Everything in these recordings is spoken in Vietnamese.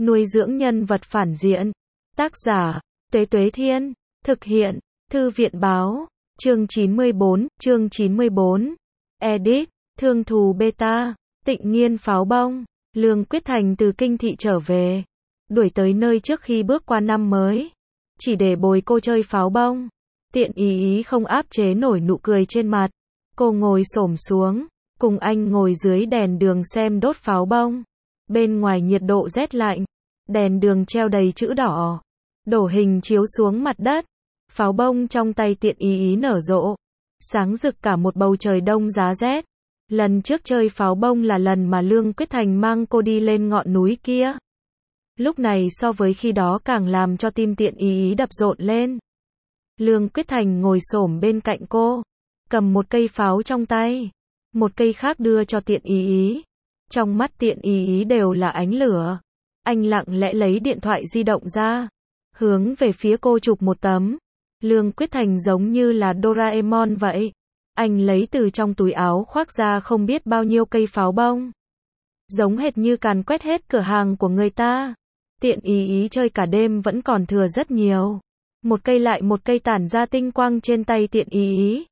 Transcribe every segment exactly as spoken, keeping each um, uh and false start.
Nuôi dưỡng nhân vật phản diện. Tác giả, Tuế Tuế Thiên. Thực hiện, Thư viện Báo. Chương chín mươi bốn, chương chín mươi bốn. Edit, Thương Thù Beta. Tịnh Nghiên pháo bông. Lương Quyết Thành từ kinh thị trở về. Đuổi tới nơi trước khi bước qua năm mới. Chỉ để bồi cô chơi pháo bông. Tiện ý ý không áp chế nổi nụ cười trên mặt. Cô ngồi xổm xuống, cùng anh ngồi dưới đèn đường xem đốt pháo bông. Bên ngoài nhiệt độ rét lạnh. Đèn đường treo đầy chữ đỏ. Đổ hình chiếu xuống mặt đất. Pháo bông trong tay tiện ý ý nở rộ. Sáng rực cả một bầu trời đông giá rét. Lần trước chơi pháo bông là lần mà Lương Quyết Thành mang cô đi lên ngọn núi kia. Lúc này so với khi đó càng làm cho tim tiện ý ý đập rộn lên. Lương Quyết Thành ngồi xổm bên cạnh cô. Cầm một cây pháo trong tay. Một cây khác đưa cho tiện ý ý. Trong mắt tiện ý ý đều là ánh lửa. Anh lặng lẽ lấy điện thoại di động ra. Hướng về phía cô chụp một tấm. Lương Quyết Thành giống như là Doraemon vậy. Anh lấy từ trong túi áo khoác ra không biết bao nhiêu cây pháo bông. Giống hệt như càn quét hết cửa hàng của người ta. Tiện ý ý chơi cả đêm vẫn còn thừa rất nhiều. Một cây lại một cây tản ra tinh quang trên tay tiện ý ý.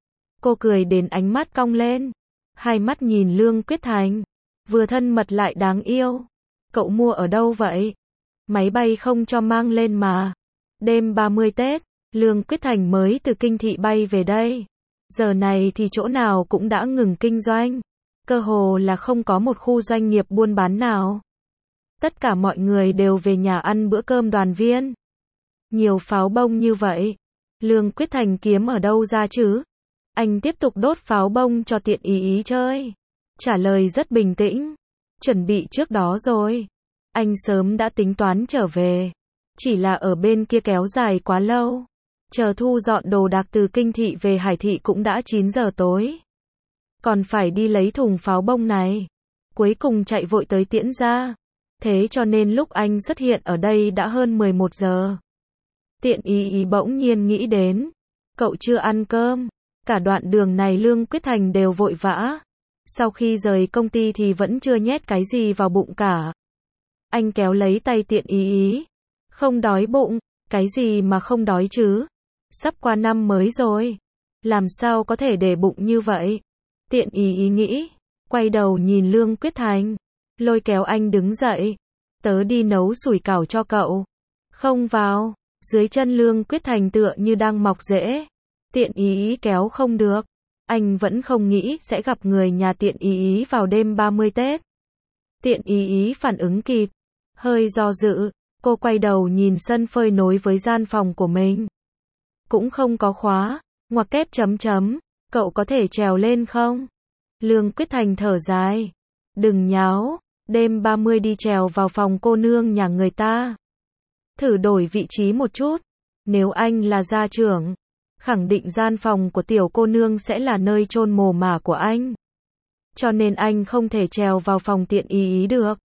Cô cười đến ánh mắt cong lên. Hai mắt nhìn Lương Quyết Thành. Vừa thân mật lại đáng yêu. Cậu mua ở đâu vậy? Máy bay không cho mang lên mà. Đêm ba mươi Tết, Lương Quyết Thành mới từ kinh thị bay về đây. Giờ này thì chỗ nào cũng đã ngừng kinh doanh. Cơ hồ là không có một khu doanh nghiệp buôn bán nào. Tất cả mọi người đều về nhà ăn bữa cơm đoàn viên. Nhiều pháo bông như vậy. Lương Quyết Thành kiếm ở đâu ra chứ? Anh tiếp tục đốt pháo bông cho tiện ý ý chơi. Trả lời rất bình tĩnh. Chuẩn bị trước đó rồi. Anh sớm đã tính toán trở về. Chỉ là ở bên kia kéo dài quá lâu. Chờ thu dọn đồ đạc từ kinh thị về Hải thị cũng đã chín giờ tối. Còn phải đi lấy thùng pháo bông này. Cuối cùng chạy vội tới tiễn ra. Thế cho nên lúc anh xuất hiện ở đây đã hơn mười một giờ. Tiện ý ý bỗng nhiên nghĩ đến. Cậu chưa ăn cơm. Cả đoạn đường này Lương Quyết Thành đều vội vã. Sau khi rời công ty thì vẫn chưa nhét cái gì vào bụng cả. Anh kéo lấy tay tiện ý ý. Không đói bụng. Cái gì mà không đói chứ? Sắp qua năm mới rồi. Làm sao có thể để bụng như vậy? Tiện ý ý nghĩ. Quay đầu nhìn Lương Quyết Thành. Lôi kéo anh đứng dậy. Tớ đi nấu sủi cảo cho cậu. Không vào. Dưới chân Lương Quyết Thành tựa như đang mọc rễ. Tiện ý ý kéo không được. Anh vẫn không nghĩ sẽ gặp người nhà tiện ý ý vào đêm ba mươi Tết. Tiện ý ý phản ứng kịp. Hơi do dự. Cô quay đầu nhìn sân phơi nối với gian phòng của mình. Cũng không có khóa. Ngoặc kép chấm chấm. Cậu có thể trèo lên không? Lương Quyết Thành thở dài. Đừng nháo. Đêm ba mươi đi trèo vào phòng cô nương nhà người ta. Thử đổi vị trí một chút. Nếu anh là gia trưởng, khẳng định gian phòng của tiểu cô nương sẽ là nơi chôn mồ mả của anh. Cho nên anh không thể trèo vào phòng tiện ý ý được.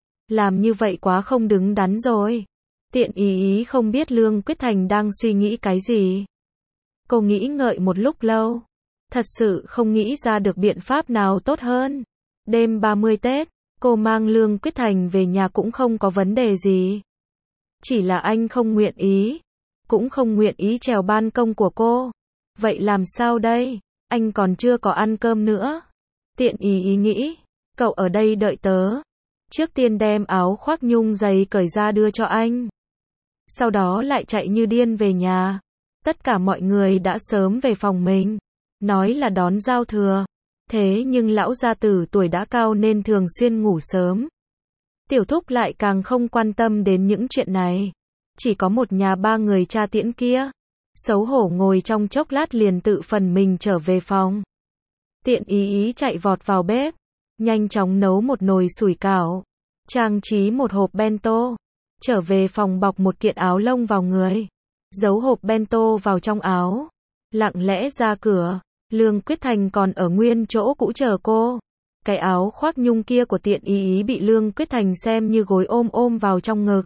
Làm như vậy quá không đứng đắn rồi. Tiện ý ý không biết Lương Quyết Thành đang suy nghĩ cái gì. Cô nghĩ ngợi một lúc lâu. Thật sự không nghĩ ra được biện pháp nào tốt hơn. Đêm ba mươi Tết, cô mang Lương Quyết Thành về nhà cũng không có vấn đề gì. Chỉ là anh không nguyện ý. Cũng không nguyện ý trèo ban công của cô. Vậy làm sao đây? Anh còn chưa có ăn cơm nữa. Tiện ý ý nghĩ. Cậu ở đây đợi tớ. Trước tiên đem áo khoác nhung dày cởi ra đưa cho anh. Sau đó lại chạy như điên về nhà. Tất cả mọi người đã sớm về phòng mình. Nói là đón giao thừa. Thế nhưng lão gia tử tuổi đã cao nên thường xuyên ngủ sớm. Tiểu thúc lại càng không quan tâm đến những chuyện này. Chỉ có một nhà ba người cha tiễn kia. Xấu hổ ngồi trong chốc lát liền tự phần mình trở về phòng. Tiện ý ý chạy vọt vào bếp. Nhanh chóng nấu một nồi sủi cảo. Trang trí một hộp bento. Trở về phòng bọc một kiện áo lông vào người. Giấu hộp bento vào trong áo. Lặng lẽ ra cửa. Lương Quyết Thành còn ở nguyên chỗ cũ chờ cô. Cái áo khoác nhung kia của tiện ý ý bị Lương Quyết Thành xem như gối ôm ôm vào trong ngực.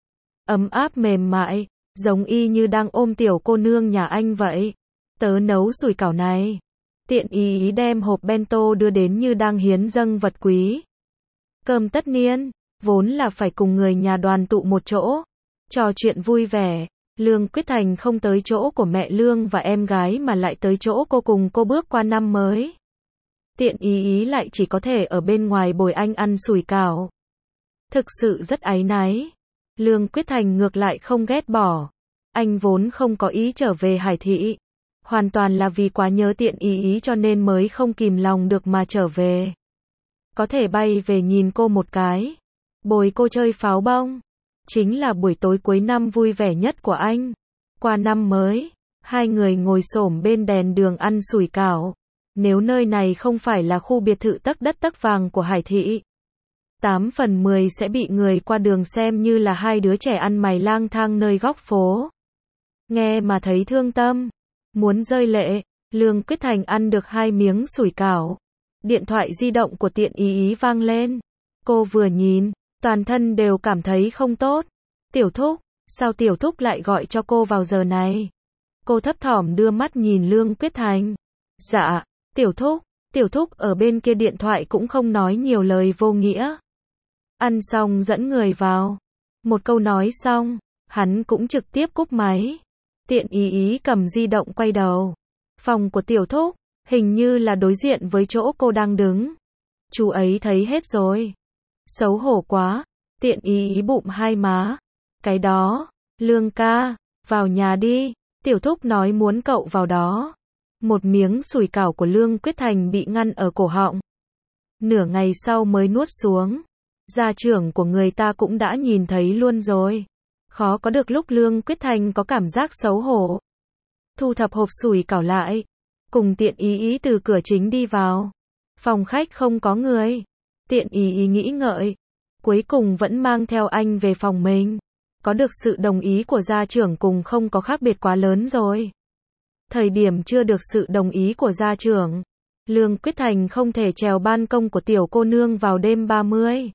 Ấm áp mềm mại, giống y như đang ôm tiểu cô nương nhà anh vậy. Tớ nấu sủi cảo này. Tiện ý ý đem hộp bento đưa đến như đang hiến dâng vật quý. Cơm tất niên. vốn là phải cùng người nhà đoàn tụ một chỗ, trò chuyện vui vẻ. Lương Quyết Thành không tới chỗ của mẹ Lương và em gái mà lại tới chỗ cô cùng cô bước qua năm mới. Tiện ý ý lại chỉ có thể ở bên ngoài bồi anh ăn sủi cảo. Thực sự rất áy náy. Lương Quyết Thành ngược lại không ghét bỏ. Anh vốn không có ý trở về Hải Thị. Hoàn toàn là vì quá nhớ tiện ý ý cho nên mới không kìm lòng được mà trở về. Có thể bay về nhìn cô một cái. Bồi cô chơi pháo bông. Chính là buổi tối cuối năm vui vẻ nhất của anh. Qua năm mới, hai người ngồi xổm bên đèn đường ăn sủi cảo. Nếu nơi này không phải là khu biệt thự tấc đất tấc vàng của Hải Thị, tám phần mười sẽ bị người qua đường xem như là hai đứa trẻ ăn mày lang thang nơi góc phố. Nghe mà thấy thương tâm, muốn rơi lệ. Lương Quyết Thành ăn được hai miếng sủi cảo. Điện thoại di động của tiện ý ý vang lên. Cô vừa nhìn, toàn thân đều cảm thấy không tốt. Tiểu Thúc, sao Tiểu Thúc lại gọi cho cô vào giờ này? Cô thấp thỏm đưa mắt nhìn Lương Quyết Thành. Dạ, Tiểu Thúc. Tiểu Thúc ở bên kia điện thoại cũng không nói nhiều lời vô nghĩa. Ăn xong dẫn người vào. Một câu nói xong, hắn cũng trực tiếp cúp máy. Tiện ý ý cầm di động quay đầu. Phòng của Tiểu Thúc, hình như là đối diện với chỗ cô đang đứng. Chú ấy thấy hết rồi. Xấu hổ quá. Tiện ý ý bụm hai má. Cái đó, Lương ca, vào nhà đi. Tiểu Thúc nói muốn cậu vào đó. Một miếng sủi cảo của Lương Quyết Thành bị ngăn ở cổ họng. Nửa ngày sau mới nuốt xuống. Gia trưởng của người ta cũng đã nhìn thấy luôn rồi. Khó có được lúc Lương Quyết Thành có cảm giác xấu hổ. Thu thập hộp sủi cảo lại. Cùng tiện ý ý từ cửa chính đi vào. Phòng khách không có người. Tiện ý ý nghĩ ngợi. Cuối cùng vẫn mang theo anh về phòng mình. Có được sự đồng ý của gia trưởng cùng không có khác biệt quá lớn rồi. Thời điểm chưa được sự đồng ý của gia trưởng, Lương Quyết Thành không thể trèo ban công của tiểu cô nương vào đêm ba mươi.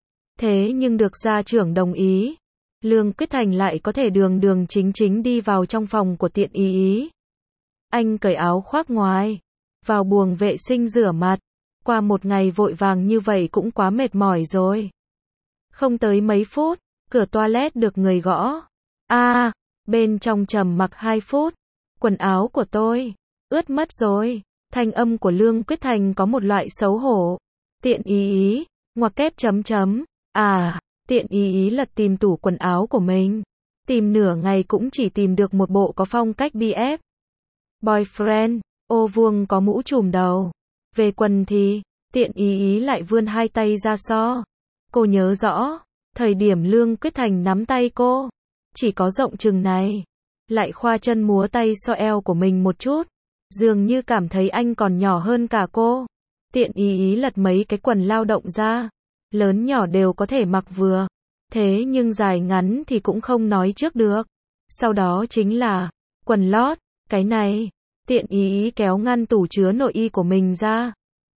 Thế nhưng được gia trưởng đồng ý, Lương Quyết Thành lại có thể đường đường chính chính đi vào trong phòng của tiện ý ý. Anh cởi áo khoác ngoài, vào buồng vệ sinh rửa mặt. Qua một ngày vội vàng như vậy cũng quá mệt mỏi rồi. Không tới mấy phút, cửa toilet được người gõ. A, à, bên trong trầm mặc hai phút. Quần áo của tôi ướt mất rồi. Thanh âm của Lương Quyết Thành có một loại xấu hổ. Tiện ý ý, ngoặc kép chấm chấm. À, tiện ý ý lật tìm tủ quần áo của mình. Tìm nửa ngày cũng chỉ tìm được một bộ có phong cách bê ép. Boyfriend, ô vuông có mũ trùm đầu. Về quần thì, tiện ý ý lại vươn hai tay ra so. Cô nhớ rõ, thời điểm Lương Quyết Thành nắm tay cô, chỉ có rộng chừng này. Lại khoa chân múa tay so eo của mình một chút. Dường như cảm thấy anh còn nhỏ hơn cả cô. Tiện ý ý lật mấy cái quần lao động ra. Lớn nhỏ đều có thể mặc vừa. Thế nhưng dài ngắn thì cũng không nói trước được. Sau đó chính là quần lót. Cái này, tiện ý ý kéo ngăn tủ chứa nội y của mình ra.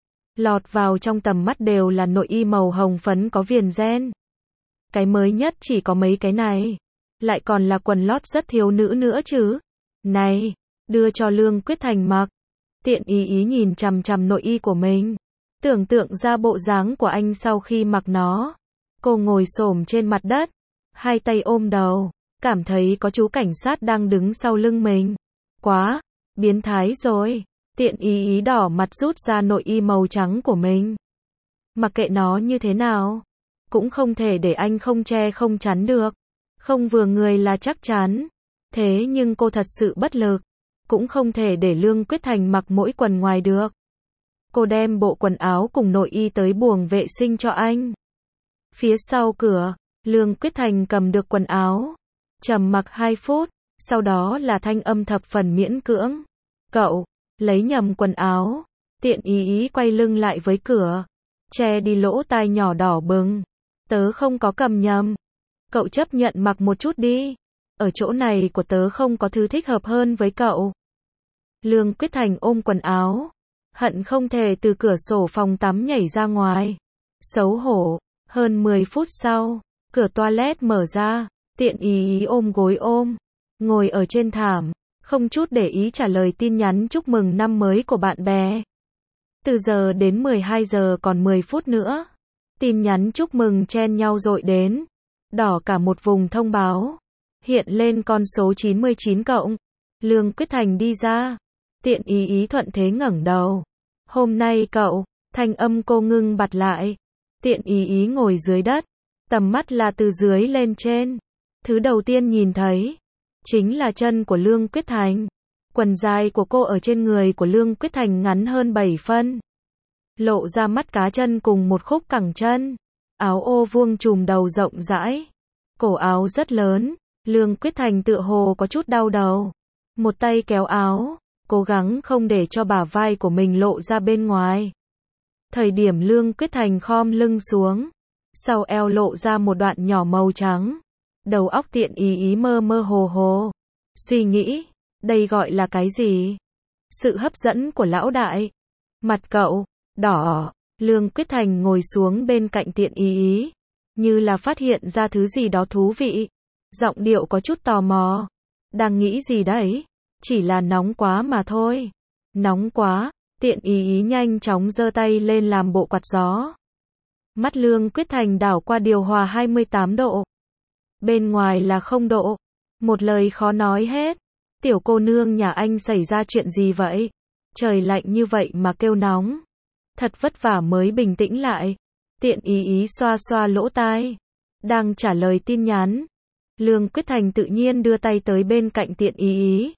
Lọt vào trong tầm mắt đều là nội y màu hồng phấn có viền ren. Cái mới nhất chỉ có mấy cái này. Lại còn là quần lót rất thiếu nữ nữa chứ. Này, đưa cho Lương Quyết Thành mặc. Tiện ý ý nhìn chằm chằm nội y của mình. Tưởng tượng ra bộ dáng của anh sau khi mặc nó. Cô ngồi xổm trên mặt đất. Hai tay ôm đầu. Cảm thấy có chú cảnh sát đang đứng sau lưng mình. Quá, biến thái rồi. Tiện ý ý đỏ mặt rút ra nội y màu trắng của mình. Mặc kệ nó như thế nào. Cũng không thể để anh không che không chắn được. Không vừa người là chắc chắn. Thế nhưng cô thật sự bất lực. Cũng không thể để Lương Quyết Thành mặc mỗi quần ngoài được. Cô đem bộ quần áo cùng nội y tới buồng vệ sinh cho anh. Phía sau cửa, Lương Quyết Thành cầm được quần áo. Trầm mặc hai phút. Sau đó là thanh âm thập phần miễn cưỡng. Cậu, lấy nhầm quần áo. Tiện ý ý quay lưng lại với cửa. Che đi lỗ tai nhỏ đỏ bừng. Tớ không có cầm nhầm. Cậu chấp nhận mặc một chút đi. Ở chỗ này của tớ không có thứ thích hợp hơn với cậu. Lương Quyết Thành ôm quần áo. Hận không thể từ cửa sổ phòng tắm nhảy ra ngoài. Xấu hổ. Hơn mười phút sau, cửa toilet mở ra. Tiện ý ý ôm gối ôm. Ngồi ở trên thảm. Không chút để ý trả lời tin nhắn chúc mừng năm mới của bạn bè. Từ giờ đến mười hai giờ còn mười phút nữa. Tin nhắn chúc mừng chen nhau dội đến. Đỏ cả một vùng thông báo. Hiện lên con số chín mươi chín cộng. Lương Quyết Thành đi ra. Tiện ý ý thuận thế ngẩng đầu. Hôm nay cậu, thanh âm cô ngưng bặt lại. Tiện ý ý ngồi dưới đất. Tầm mắt là từ dưới lên trên. Thứ đầu tiên nhìn thấy, chính là chân của Lương Quyết Thành. Quần dài của cô ở trên người của Lương Quyết Thành ngắn hơn bảy phân. Lộ ra mắt cá chân cùng một khúc cẳng chân. Áo ô vuông trùm đầu rộng rãi. Cổ áo rất lớn. Lương Quyết Thành tựa hồ có chút đau đầu. Một tay kéo áo, cố gắng không để cho bả vai của mình lộ ra bên ngoài. Thời điểm Lương Quyết Thành khom lưng xuống, sau eo lộ ra một đoạn nhỏ màu trắng. Đầu óc tiện ý ý mơ mơ hồ hồ. Suy nghĩ, đây gọi là cái gì? Sự hấp dẫn của lão đại. Mặt cậu đỏ. Lương Quyết Thành ngồi xuống bên cạnh tiện ý ý, như là phát hiện ra thứ gì đó thú vị. Giọng điệu có chút tò mò. Đang nghĩ gì đấy? Chỉ là nóng quá mà thôi. Nóng quá. Tiện ý ý nhanh chóng giơ tay lên làm bộ quạt gió. Mắt Lương Quyết Thành đảo qua điều hòa hai mươi tám độ. Bên ngoài là không độ. Một lời khó nói hết. Tiểu cô nương nhà anh xảy ra chuyện gì vậy? Trời lạnh như vậy mà kêu nóng. Thật vất vả mới bình tĩnh lại. Tiện ý ý xoa xoa lỗ tai. Đang trả lời tin nhắn. Lương Quyết Thành tự nhiên đưa tay tới bên cạnh tiện ý ý.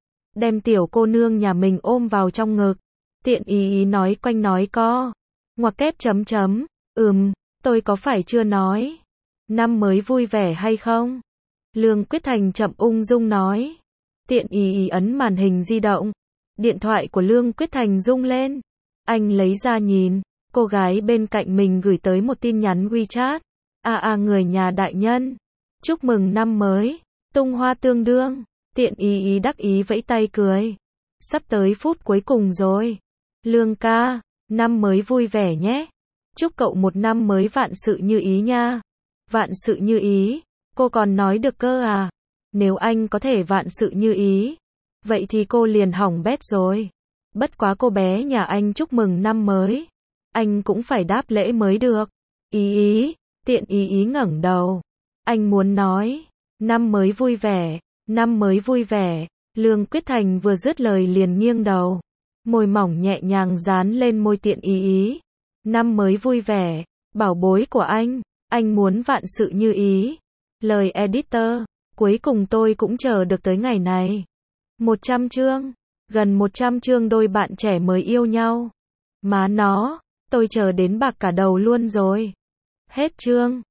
Đem tiểu cô nương nhà mình ôm vào trong ngực. Tiện ý ý nói quanh nói co. Ngoặc kép chấm chấm. Ừm, tôi có phải chưa nói. Năm mới vui vẻ hay không? Lương Quyết Thành chậm ung dung nói. Tiện ý ý ấn màn hình di động. Điện thoại của Lương Quyết Thành rung lên. Anh lấy ra nhìn. Cô gái bên cạnh mình gửi tới một tin nhắn WeChat. À à người nhà đại nhân. Chúc mừng năm mới. Tung hoa tương đương. Tiện ý ý đắc ý vẫy tay cười. Sắp tới phút cuối cùng rồi. Lương ca, năm mới vui vẻ nhé. Chúc cậu một năm mới vạn sự như ý nha. Vạn sự như ý. Cô còn nói được cơ à? Nếu anh có thể vạn sự như ý, vậy thì cô liền hỏng bét rồi. Bất quá cô bé nhà anh chúc mừng năm mới, anh cũng phải đáp lễ mới được. Ý ý, tiện ý ý ngẩng đầu. Anh muốn nói, năm mới vui vẻ, năm mới vui vẻ. Lương Quyết Thành vừa dứt lời liền nghiêng đầu. Môi mỏng nhẹ nhàng dán lên môi tiện ý ý. Năm mới vui vẻ, bảo bối của anh, anh muốn vạn sự như ý. Lời editor, cuối cùng tôi cũng chờ được tới ngày này. một trăm chương, gần một trăm chương đôi bạn trẻ mới yêu nhau. Má nó, tôi chờ đến bạc cả đầu luôn rồi. Hết chương.